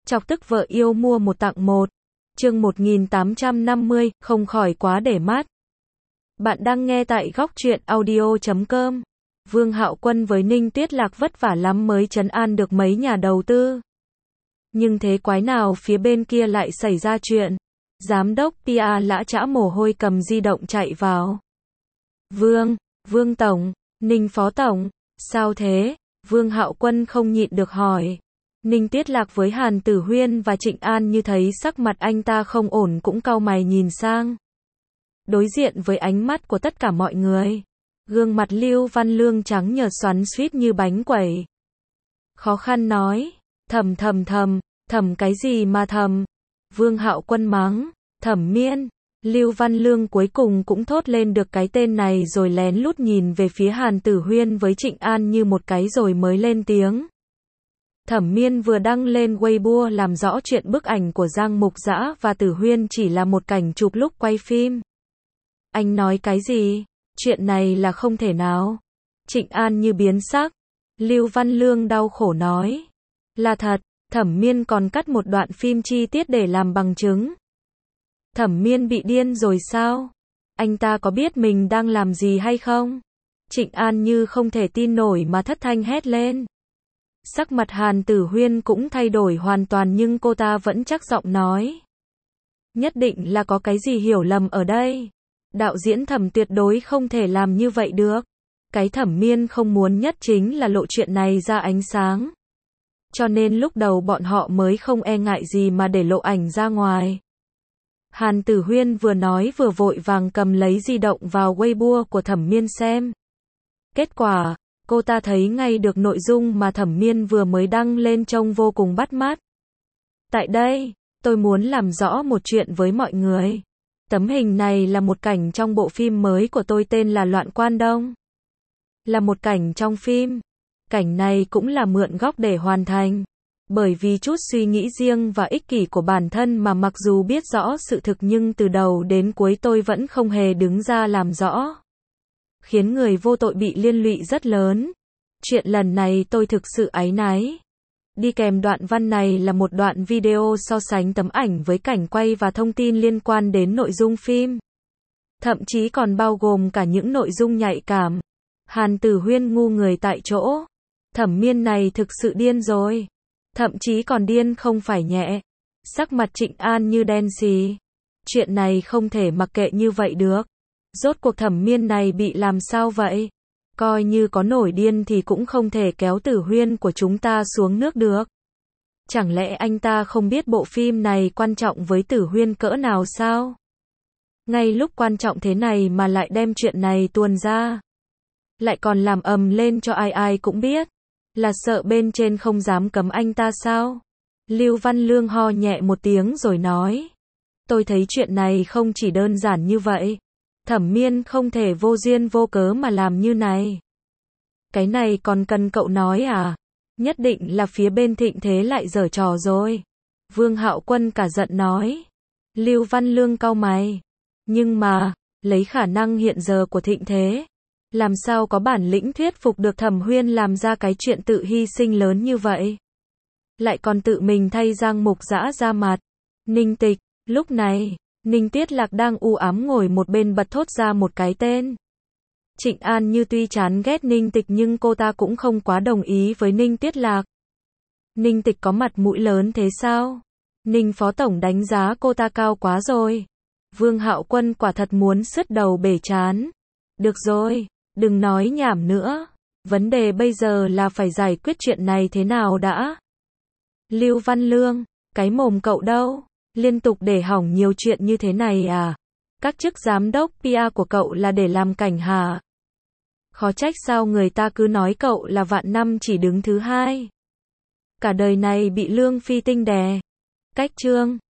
Chọc tức vợ yêu mua một tặng một. Chương 1850, không khỏi quá để mắt. Bạn đang nghe tại góc truyện audio.com. Vương Hạo Quân với Ninh Tuyết Lạc vất vả lắm mới trấn an được mấy nhà đầu tư. Nhưng thế quái nào phía bên kia lại xảy ra chuyện. Giám đốc PR lã chã mồ hôi cầm di động chạy vào. Vương Tổng, Ninh Phó Tổng, sao thế? Vương Hạo Quân không nhịn được hỏi. Ninh Tuyết Lạc với Hàn Tử Huyên và Trịnh An như thấy sắc mặt anh ta không ổn cũng cau mày nhìn sang. Đối diện với ánh mắt của tất cả mọi người, gương mặt Lưu Văn Lương trắng nhợt xoắn xuýt như bánh quẩy. Khó khăn nói, thầm cái gì mà thầm? Vương Hạo Quân mắng, Thẩm Miên. Lưu Văn Lương cuối cùng cũng thốt lên được cái tên này rồi lén lút nhìn về phía Hàn Tử Huyên với Trịnh An như một cái rồi mới lên tiếng. Thẩm Miên vừa đăng lên Weibo làm rõ chuyện bức ảnh của Giang Mục Dã và Tử Huyên chỉ là một cảnh chụp lúc quay phim. Anh nói cái gì? Chuyện này là không thể nào. Trịnh An như biến sắc. Lưu Văn Lương đau khổ nói. Là thật, Thẩm Miên còn cắt một đoạn phim chi tiết để làm bằng chứng. Thẩm Miên bị điên rồi sao? Anh ta có biết mình đang làm gì hay không? Trịnh An như không thể tin nổi mà thất thanh hét lên. Sắc mặt Hàn Tử Huyên cũng thay đổi hoàn toàn nhưng cô ta vẫn chắc giọng nói. Nhất định là có cái gì hiểu lầm ở đây. Đạo diễn Thẩm tuyệt đối không thể làm như vậy được. Cái Thẩm Miên không muốn nhất chính là lộ chuyện này ra ánh sáng. Cho nên lúc đầu bọn họ mới không e ngại gì mà để lộ ảnh ra ngoài. Hàn Tử Huyên vừa nói vừa vội vàng cầm lấy di động vào Weibo của Thẩm Miên xem. Kết quả, cô ta thấy ngay được nội dung mà Thẩm Miên vừa mới đăng lên trông vô cùng bắt mắt. Tại đây, tôi muốn làm rõ một chuyện với mọi người. Tấm hình này là một cảnh trong bộ phim mới của tôi tên là Loạn Quan Đông. Là một cảnh trong phim. Cảnh này cũng là mượn góc để hoàn thành. Bởi vì chút suy nghĩ riêng và ích kỷ của bản thân mà mặc dù biết rõ sự thực nhưng từ đầu đến cuối tôi vẫn không hề đứng ra làm rõ. Khiến người vô tội bị liên lụy rất lớn. Chuyện lần này tôi thực sự áy náy. Đi kèm đoạn văn này là một đoạn video so sánh tấm ảnh với cảnh quay và thông tin liên quan đến nội dung phim. Thậm chí còn bao gồm cả những nội dung nhạy cảm. Hàn Tử Huyên ngu người tại chỗ. Thẩm Miên này thực sự điên rồi. Thậm chí còn điên không phải nhẹ. Sắc mặt Trịnh An như đen xì. Chuyện này không thể mặc kệ như vậy được. Rốt cuộc Thẩm Miên này bị làm sao vậy? Coi như có nổi điên thì cũng không thể kéo Tử Huyên của chúng ta xuống nước được. Chẳng lẽ anh ta không biết bộ phim này quan trọng với Tử Huyên cỡ nào sao? Ngay lúc quan trọng thế này mà lại đem chuyện này tuồn ra. Lại còn làm ầm lên cho ai ai cũng biết. Là sợ bên trên không dám cấm anh ta sao? Lưu Văn Lương ho nhẹ một tiếng rồi nói. Tôi thấy chuyện này không chỉ đơn giản như vậy. Thẩm Miên không thể vô duyên vô cớ mà làm như này. Cái này còn cần cậu nói à? Nhất định là phía bên Thịnh Thế lại giở trò rồi. Vương Hạo Quân cả giận nói. Lưu Văn Lương cau mày. Nhưng mà, lấy khả năng hiện giờ của Thịnh Thế, làm sao có bản lĩnh thuyết phục được Thẩm Huyên làm ra cái chuyện tự hy sinh lớn như vậy? Lại còn tự mình thay Giang Mục Dã ra mặt. Ninh Tịch, lúc này, Ninh Tuyết Lạc đang u ám ngồi một bên bật thốt ra một cái tên. Trịnh An như tuy chán ghét Ninh Tịch nhưng cô ta cũng không quá đồng ý với Ninh Tuyết Lạc. Ninh Tịch có mặt mũi lớn thế sao? Ninh Phó Tổng đánh giá cô ta cao quá rồi. Vương Hạo Quân quả thật muốn sứt đầu bể trán. Được rồi, đừng nói nhảm nữa. Vấn đề bây giờ là phải giải quyết chuyện này thế nào đã? Lưu Văn Lương, cái mồm cậu đâu? Liên tục để hỏng nhiều chuyện như thế này à? Các chức giám đốc PR của cậu là để làm cảnh hả? Khó trách sao người ta cứ nói cậu là vạn năm chỉ đứng thứ hai. Cả đời này bị Lương Phi Tinh đè. Cách chương